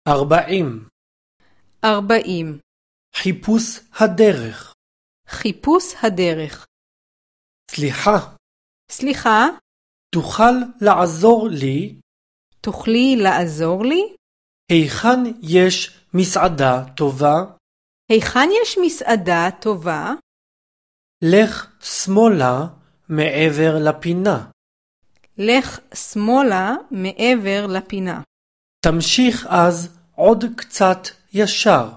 40. 40. חיפוש הדרך. חיפוש הדרך. סליחה, סליחה, תוכל לעזור לי? תוכלי לעזור לי? היכן יש מסעדה טובה? היכן יש מסעדה טובה? לך שמאלה מעבר לפינה. לך שמאלה מעבר לפינה. תמשיך אז עוד קצת ישר.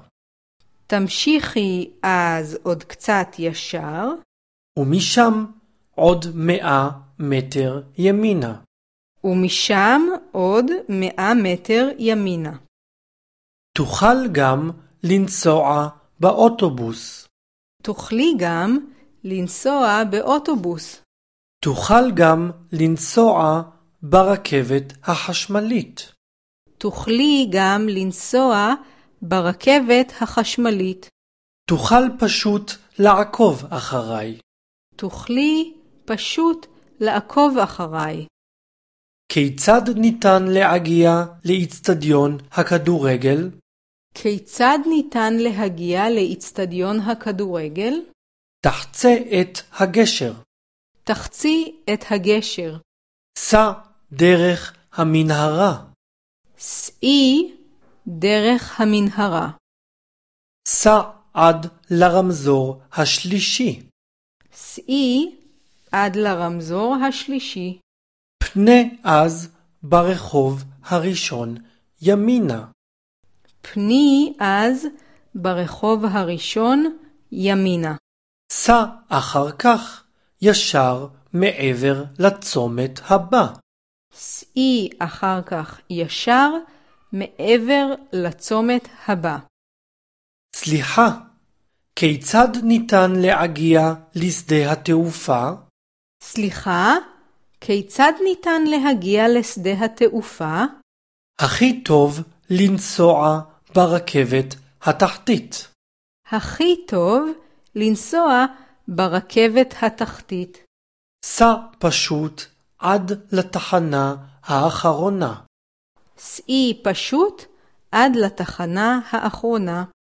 תמשיכי אז עוד קצת ישר. ומשם עוד 100 מטר ימינה. ומשם עוד 100 מטר ימינה. תוכל גם לנסוע באוטובוס. תוכלי גם לנסוע באוטובוס. תוכל גם לנסוע ברכבת החשמלית. תוכלי גם לנסוע ברכבת החשמלית. תוכל פשוט לעקוב אחריי. תוכלי פשוט לעקוב אחריי. כיצד ניתן להגיע לאצטדיון הכדורגל? כיצד ניתן להגיע לאצטדיון הכדורגל? תחצה את הגשר. תחצי את הגשר. סע דרך המנהרה. סעי דרך המנהרה. סע עד לרמזור השלישי. סעי עד לרמזור השלישי. פנה אז ברחוב הראשון ימינה. פני אז ברחוב הראשון ימינה. סע אחר כך ישר מעבר לצומת הבא. סעי אחר כך ישר מעבר לצומת הבא. סליחה, כיצד ניתן להגיע לשדה התעופה? סליחה, כיצד ניתן להגיע לשדה התעופה? הכי טוב לנסוע ברכבת התחתית. הכי טוב לנסוע ברכבת התחתית. סע פשוט עד לתחנה האחרונה. סעי פשוט עד לתחנה האחרונה.